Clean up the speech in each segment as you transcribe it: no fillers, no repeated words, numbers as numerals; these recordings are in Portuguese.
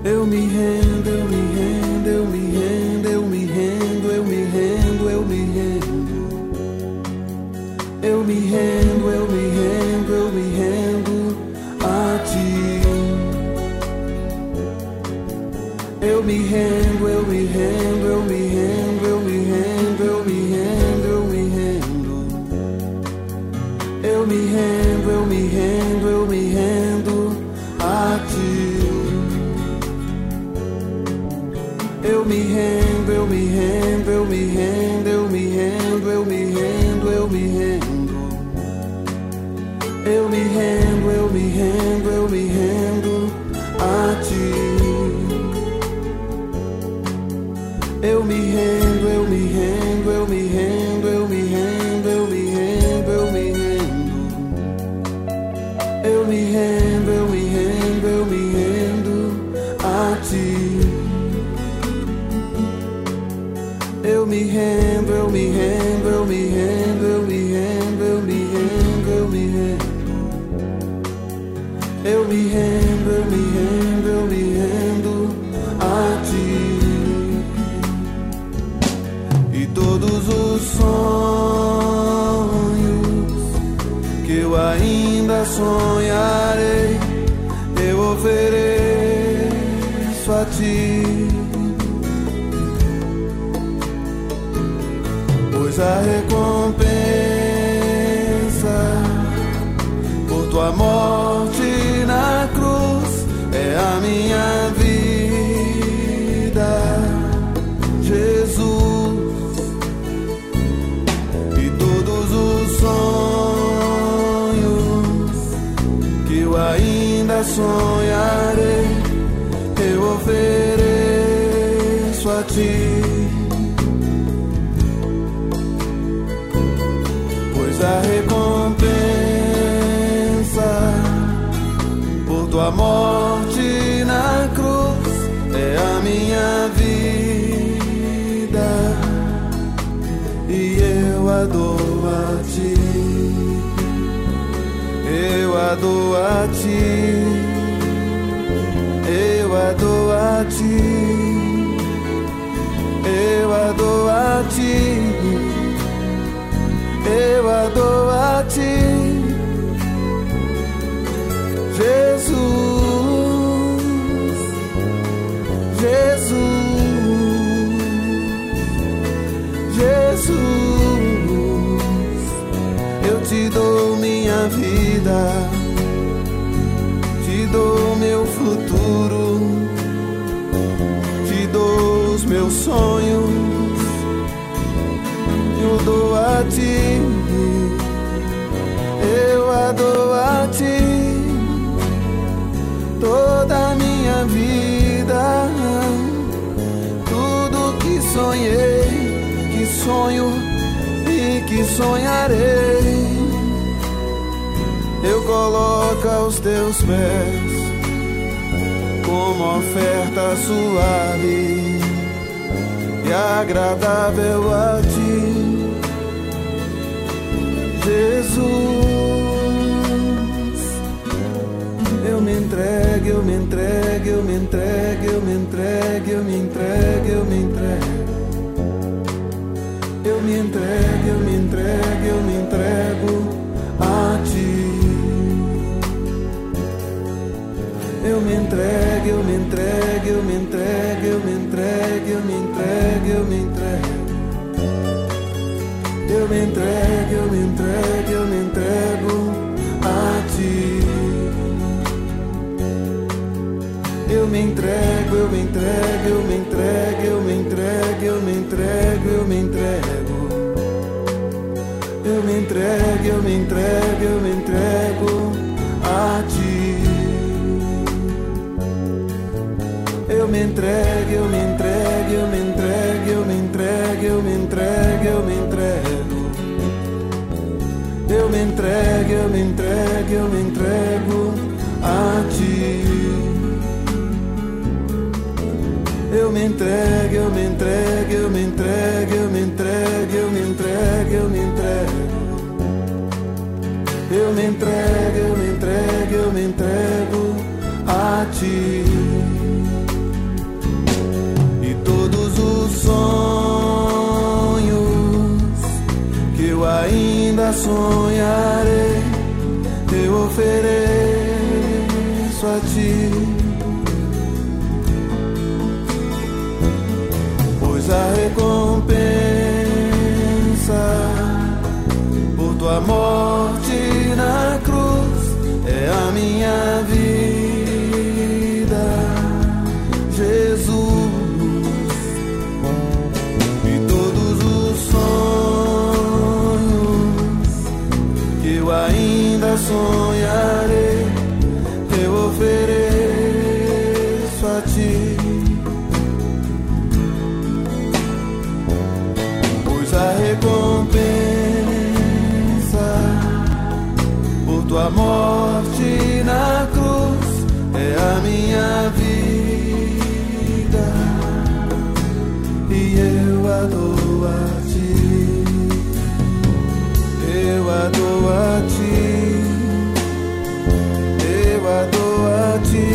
Eu me rendo, eu me rendo, eu me rendo, eu me rendo, eu me rendo, eu me rendo. Eu me rendo, eu me rendo, eu me rendo a ti. Eu me rendo, eu me rendo, eu me rendo, eu me rendo, eu me rendo, eu me rendo. Eu me rendo, eu me rendo, eu me rendo a ti. Eu me rendo, eu me rendo, eu me rendo, eu me rendo, eu me rendo, eu me rendo. Eu me rendo, eu me rendo, eu me rendo a ti. Eu me rendo, eu me rendo, eu me rendo, eu me rendo, eu me rendo, eu me rendo. Eu me rendo, eu me rendo, eu me rendo a ti. Eu me rendo, eu me rendo, eu me rendo, eu me rendo, eu me rendo, eu me rendo. Eu me rendo, eu me rendo, eu me rendo a ti. E todos os sonhos que eu ainda sonharei, eu ofereço a ti. Pois a recompensa por tua morte na cruz é a minha vida, Jesus. E todos os sonhos que eu ainda sonharei, eu ofereço a ti. A recompensa por tua morte na cruz é a minha vida, e eu a dou a ti, eu a dou a ti, eu a dou a ti, eu a dou a ti. Eu a dou a ti, Jesus, Jesus, Jesus. Eu te dou minha vida, te dou meu futuro, te dou os meus sonhos. Eu dou a ti, eu a dou a ti, toda a minha vida, tudo que sonhei, que sonho e que sonharei, eu coloco aos teus pés, como oferta suave e agradável a ti. Jesus, eu me entrego, eu me entrego, eu me entrego, eu me entrego, eu me entrego, eu me entrego. Eu me entrego, eu me entrego, eu me entrego a ti. Eu me entrego, eu me entrego, eu me entrego, eu me entrego, eu me entrego, eu me entrego. Eu me entrego, eu me entrego, eu me entrego a ti. Eu me entrego, eu me entrego, eu me entrego, eu me entrego, eu me entrego, eu me entrego. Eu me entrego, eu me entrego, eu me entrego a ti. Eu me entrego, eu me entrego, eu me entrego, eu me entrego, eu me entrego, eu me entrego. Eu me entrego, eu me entrego, eu me entrego a ti. Eu me entrego, eu me entrego, eu me entrego, eu me entrego, eu me entrego, eu me entrego. Eu me entrego, eu me entrego, eu me entrego a ti. ainda sonharei, eu ofereço a ti. Pois a recompensa por tua morte na cruz é a minha vida, Jesus. E todos os sonhos que eu ainda sonharei, eu ofereço a ti. Pois a recompensa por tua morte na cruz é a minha vida, e eu a dou a ti, eu a dou a ti, eu a dou a ti,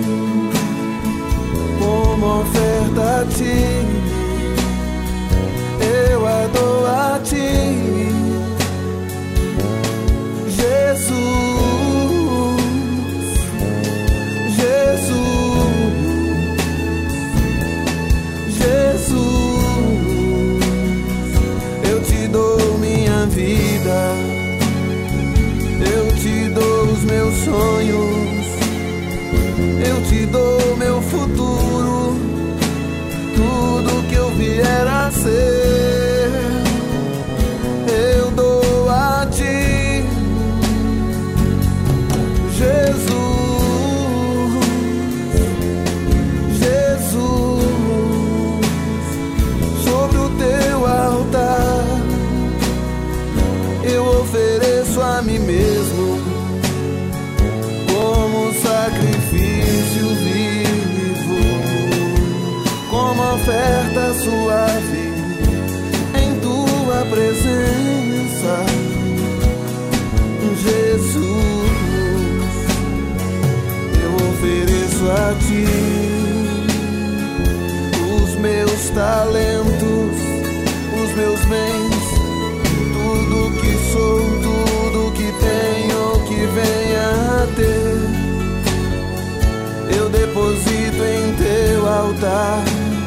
como oferta a ti, eu a dou a ti, Jesus, Jesus, Jesus. Eu te dou minha vida, eu te dou os meus sonhos, eu te dou meu futuro, tudo que eu vier a ser, eu dou a ti, Jesus, Jesus. Sobre o teu altar eu ofereço a mim mesmo como sacrifício vivo, como oferta suave em tua presença, Jesus. Eu ofereço a ti os meus talentos, os meus bens, tudo que sou, tudo que tenho, que venha a ter, eu deposito em teu altar,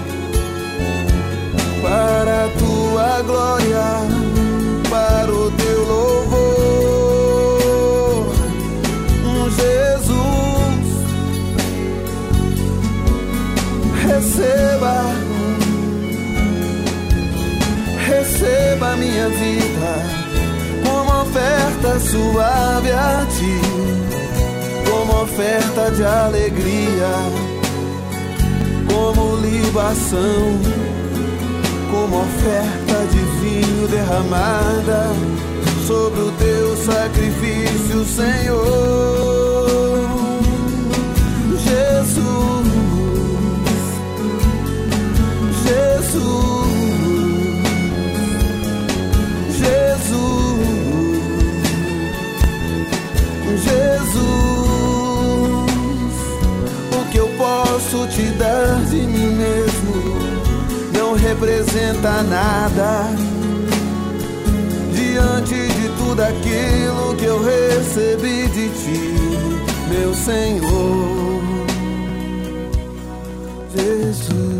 para a tua glória, para o teu louvor, Jesus. Receba, receba minha vida como oferta suave a ti, como oferta de alegria, como libação, como oferta de vinho derramada sobre o teu sacrifício, Senhor. Jesus, Jesus, Jesus, Jesus. O que eu posso te dar de mim mesmo não representa nada diante de tudo aquilo que eu recebi de ti, meu Senhor, Jesus.